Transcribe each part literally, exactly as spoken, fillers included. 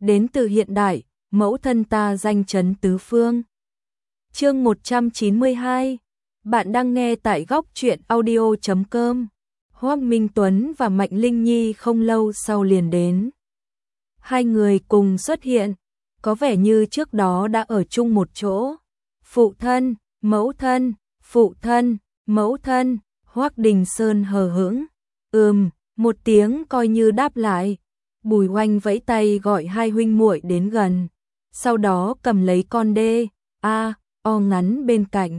đến từ hiện đại, mẫu thân ta danh chấn tứ phương. Chương một trăm chín mươi hai. Bạn đang nghe tại góc truyện audio chấm com. Hoắc Minh Tuấn và Mạnh Linh Nhi không lâu sau liền đến. Hai người cùng xuất hiện, có vẻ như trước đó đã ở chung một chỗ. Phụ thân, mẫu thân, phụ thân, mẫu thân, Hoắc Đình Sơn hờ hững. Ừm, một tiếng coi như đáp lại. Bùi Oanh vẫy tay gọi hai huynh muội đến gần, sau đó cầm lấy con đê, a, o ngắn bên cạnh.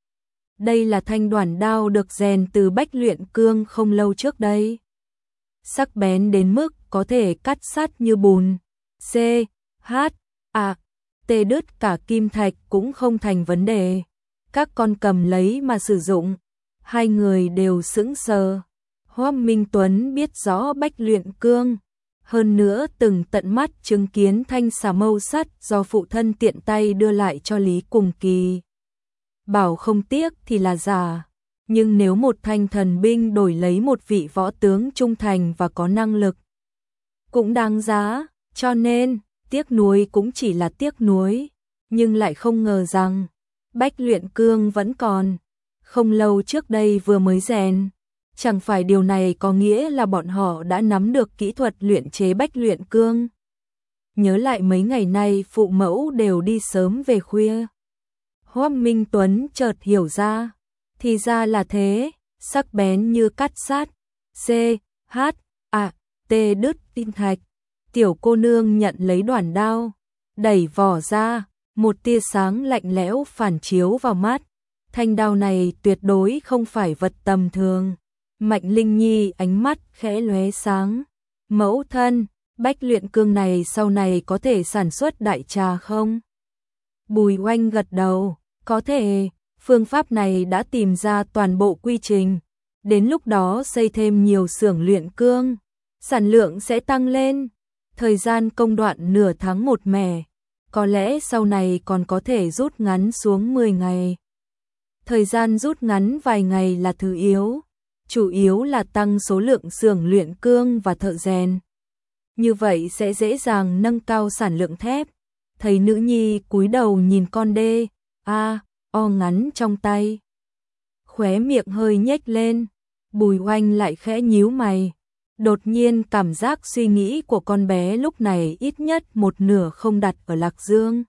Đây là thanh đoản đao được rèn từ bách luyện cương không lâu trước đây. Sắc bén đến mức có thể cắt sắt như bùn. C, H, A, T đứt cả kim thạch cũng không thành vấn đề. Các con cầm lấy mà sử dụng. Hai người đều sững sờ. Hoắc Minh Tuấn biết rõ bách luyện cương, hơn nữa từng tận mắt chứng kiến thanh xà mâu sắt do phụ thân tiện tay đưa lại cho Lý Cùng Kỳ. Bảo không tiếc thì là giả, nhưng nếu một thanh thần binh đổi lấy một vị võ tướng trung thành và có năng lực, cũng đáng giá, cho nên tiếc nuối cũng chỉ là tiếc nuối, nhưng lại không ngờ rằng bách luyện cương vẫn còn, không lâu trước đây vừa mới rèn. Chẳng phải điều này có nghĩa là bọn họ đã nắm được kỹ thuật luyện chế bách luyện cương. Nhớ lại mấy ngày nay phụ mẫu đều đi sớm về khuya. Hoắc Minh Tuấn chợt hiểu ra, thì ra là thế, sắc bén như cắt sắt. C, H, A, T đứt tim thạch. Tiểu cô nương nhận lấy đoản đao, đẩy vỏ ra, một tia sáng lạnh lẽo phản chiếu vào mắt. Thanh đao này tuyệt đối không phải vật tầm thường. Mạnh Linh Nhi ánh mắt khẽ lóe sáng. Mẫu thân, bách luyện cương này sau này có thể sản xuất đại trà không? Bùi Oanh gật đầu, có thể, phương pháp này đã tìm ra toàn bộ quy trình. Đến lúc đó xây thêm nhiều xưởng luyện cương, sản lượng sẽ tăng lên. Thời gian công đoạn nửa tháng một mẻ, có lẽ sau này còn có thể rút ngắn xuống mười ngày. Thời gian rút ngắn vài ngày là thứ yếu. Chủ yếu là tăng số lượng xưởng luyện cương và thợ rèn. Như vậy sẽ dễ dàng nâng cao sản lượng thép. Thấy nữ nhi cúi đầu nhìn con đê, a, o ngắn trong tay. Khóe miệng hơi nhếch lên, Bùi Oanh lại khẽ nhíu mày. Đột nhiên cảm giác suy nghĩ của con bé lúc này ít nhất một nửa không đặt ở Lạc Dương.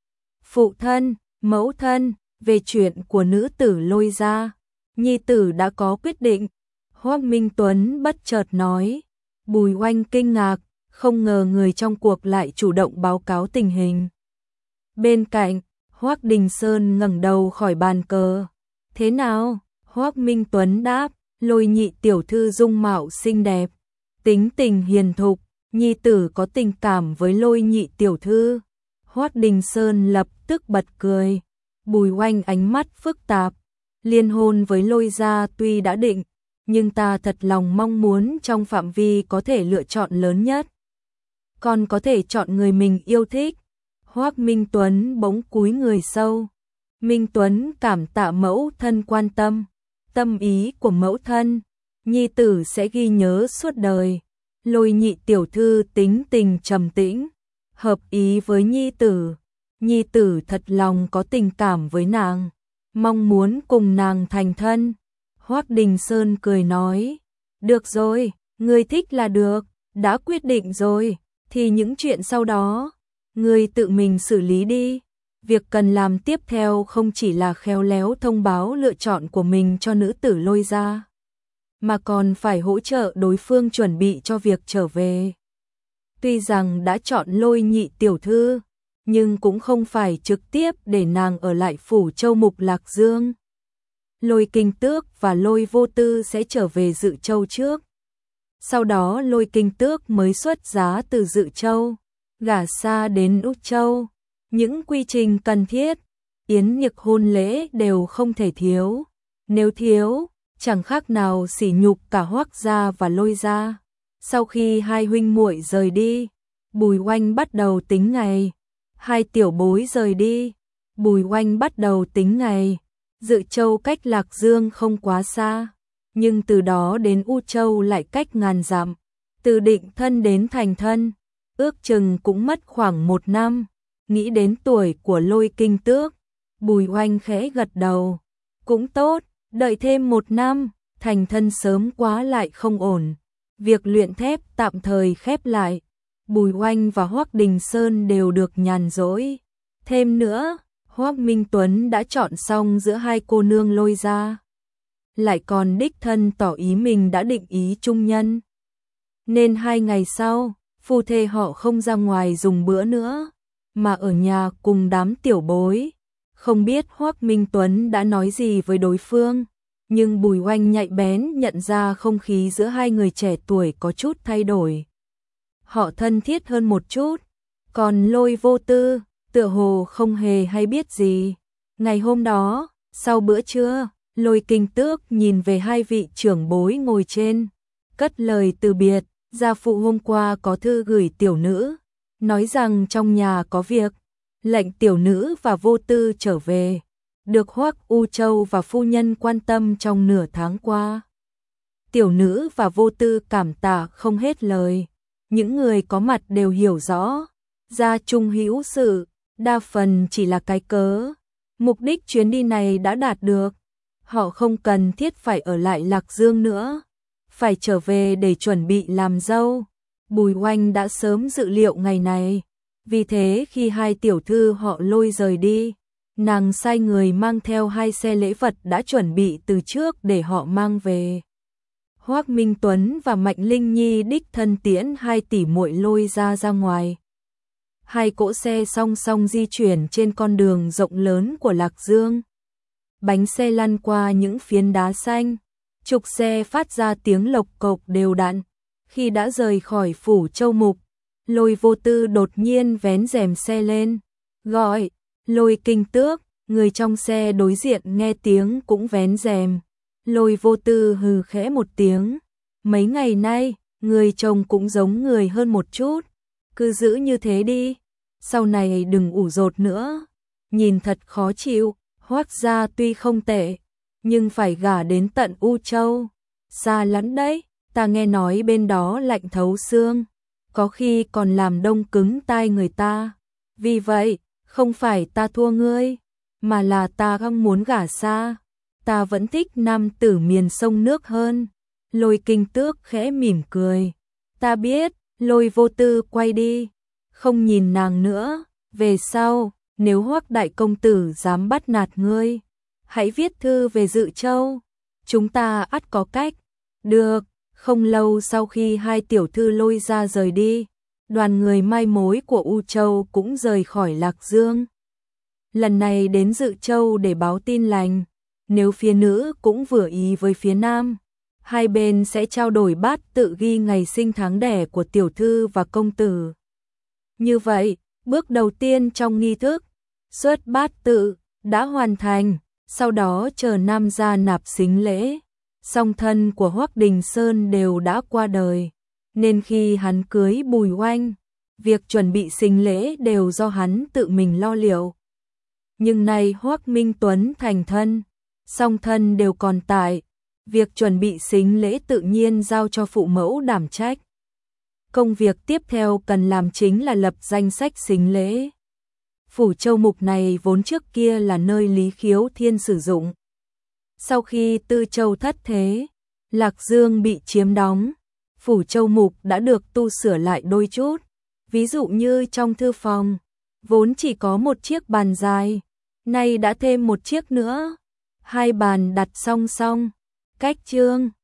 Phụ thân, mẫu thân, về chuyện của nữ tử Lôi gia. Nhi tử đã có quyết định. Hoắc Minh Tuấn bất chợt nói. Bùi Oanh kinh ngạc, không ngờ người trong cuộc lại chủ động báo cáo tình hình. Bên cạnh, Hoắc Đình Sơn ngẩng đầu khỏi bàn cờ. Thế nào? Hoắc Minh Tuấn đáp, Lôi nhị tiểu thư dung mạo xinh đẹp, tính tình hiền thục, nhi tử có tình cảm với Lôi nhị tiểu thư. Hoắc Đình Sơn lập tức bật cười. Bùi Oanh ánh mắt phức tạp. Liên hôn với Lôi gia tuy đã định, nhưng ta thật lòng mong muốn trong phạm vi có thể lựa chọn lớn nhất. Còn có thể chọn người mình yêu thích. Hoắc Minh Tuấn bỗng cúi người sâu. Minh Tuấn cảm tạ mẫu thân quan tâm. Tâm ý của mẫu thân, nhi tử sẽ ghi nhớ suốt đời. Lôi nhị tiểu thư tính tình trầm tĩnh, hợp ý với nhi tử. Nhi tử thật lòng có tình cảm với nàng, mong muốn cùng nàng thành thân. Hoắc Đình Sơn cười nói, được rồi, ngươi thích là được, đã quyết định rồi, thì những chuyện sau đó, ngươi tự mình xử lý đi. Việc cần làm tiếp theo không chỉ là khéo léo thông báo lựa chọn của mình cho nữ tử Lôi gia, mà còn phải hỗ trợ đối phương chuẩn bị cho việc trở về. Tuy rằng đã chọn Lôi nhị tiểu thư, nhưng cũng không phải trực tiếp để nàng ở lại phủ Châu Mục Lạc Dương. Lôi Kinh Tước và Lôi Vô Tư sẽ trở về Dự Châu trước. Sau đó Lôi Kinh Tước mới xuất giá từ Dự Châu, gả xa đến Úc Châu. Những quy trình cần thiết, yến nhực hôn lễ đều không thể thiếu. Nếu thiếu, chẳng khác nào sỉ nhục cả Hoắc gia và Lôi gia. Sau khi hai huynh muội rời đi, Bùi Oanh bắt đầu tính ngày. Hai tiểu bối rời đi, Bùi Oanh bắt đầu tính ngày. Dự Châu cách Lạc Dương không quá xa, nhưng từ đó đến U Châu lại cách ngàn dặm. Từ Định Thân đến Thành Thân, ước chừng cũng mất khoảng một năm. Nghĩ đến tuổi của Lôi Kinh Tước, Bùi Oanh khẽ gật đầu. Cũng tốt, đợi thêm một năm, thành thân sớm quá lại không ổn. Việc luyện thép tạm thời khép lại. Bùi Oanh và Hoắc Đình Sơn đều được nhàn rỗi. Thêm nữa, Hoắc Minh Tuấn đã chọn xong giữa hai cô nương Lôi gia, lại còn đích thân tỏ ý mình đã định ý trung nhân. Nên hai ngày sau, phu thê họ không ra ngoài dùng bữa nữa, mà ở nhà cùng đám tiểu bối. Không biết Hoắc Minh Tuấn đã nói gì với đối phương, nhưng Bùi Oanh nhạy bén nhận ra không khí giữa hai người trẻ tuổi có chút thay đổi. Họ thân thiết hơn một chút, còn Lôi Vô Tư, tựa hồ không hề hay biết gì. Ngày hôm đó, sau bữa trưa, Lôi Kinh Tước nhìn về hai vị trưởng bối ngồi trên, cất lời từ biệt. Gia phụ hôm qua có thư gửi tiểu nữ, nói rằng trong nhà có việc, lệnh tiểu nữ và Vô Tư trở về, được Hoắc U Châu và phu nhân quan tâm trong nửa tháng qua. Tiểu nữ và Vô Tư cảm tạ không hết lời, những người có mặt đều hiểu rõ, gia trung hữu sự, đa phần chỉ là cái cớ. Mục đích chuyến đi này đã đạt được, họ không cần thiết phải ở lại Lạc Dương nữa, phải trở về để chuẩn bị làm dâu. Bùi Oanh đã sớm dự liệu ngày này, vì thế khi hai tiểu thư họ Lôi rời đi, nàng sai người mang theo hai xe lễ vật đã chuẩn bị từ trước để họ mang về. Hoắc Minh Tuấn và Mạnh Linh Nhi đích thân tiễn hai tỷ muội Lôi ra ra ngoài. Hai cỗ xe song song di chuyển trên con đường rộng lớn của Lạc Dương. Bánh xe lăn qua những phiến đá xanh, trục xe phát ra tiếng lộc cộc đều đặn. Khi đã rời khỏi phủ Châu Mục, Lôi Vô Tư đột nhiên vén rèm xe lên, gọi, Lôi Kinh Tước. Người trong xe đối diện nghe tiếng cũng vén rèm. Lôi Vô Tư hừ khẽ một tiếng, mấy ngày nay, người chồng cũng giống người hơn một chút, cứ giữ như thế đi, sau này đừng ủ rột nữa, nhìn thật khó chịu. Hoắc gia tuy không tệ, nhưng phải gả đến tận U Châu, xa lắm đấy, ta nghe nói bên đó lạnh thấu xương, có khi còn làm đông cứng tai người ta. Vì vậy, không phải ta thua ngươi, mà là ta không muốn gả xa, ta vẫn thích nam tử miền sông nước hơn. Lôi Kinh Tước khẽ mỉm cười, ta biết. Lôi Vô Tư quay đi, không nhìn nàng nữa. Về sau, nếu Hoắc đại công tử dám bắt nạt ngươi, hãy viết thư về Dự Châu, chúng ta ắt có cách. Được. Không lâu sau khi hai tiểu thư Lôi ra rời đi, đoàn người mai mối của U Châu cũng rời khỏi Lạc Dương. Lần này đến Dự Châu để báo tin lành, nếu phía nữ cũng vừa ý với phía nam, hai bên sẽ trao đổi bát tự ghi ngày sinh tháng đẻ của tiểu thư và công tử. Như vậy, bước đầu tiên trong nghi thức xuất bát tự đã hoàn thành, sau đó chờ nam gia nạp sính lễ. Song thân của Hoắc Đình Sơn đều đã qua đời, nên khi hắn cưới Bùi Oanh, việc chuẩn bị sính lễ đều do hắn tự mình lo liệu. Nhưng nay Hoắc Minh Tuấn thành thân, song thân đều còn tại, việc chuẩn bị sính lễ tự nhiên giao cho phụ mẫu đảm trách. Công việc tiếp theo cần làm chính là lập danh sách sính lễ. Phủ Châu Mục này vốn trước kia là nơi Lý Khiếu Thiên sử dụng. Sau khi Tư Châu thất thế, Lạc Dương bị chiếm đóng, phủ Châu Mục đã được tu sửa lại đôi chút. Ví dụ như trong thư phòng, vốn chỉ có một chiếc bàn dài, nay đã thêm một chiếc nữa. Hai bàn đặt song song, cách chương.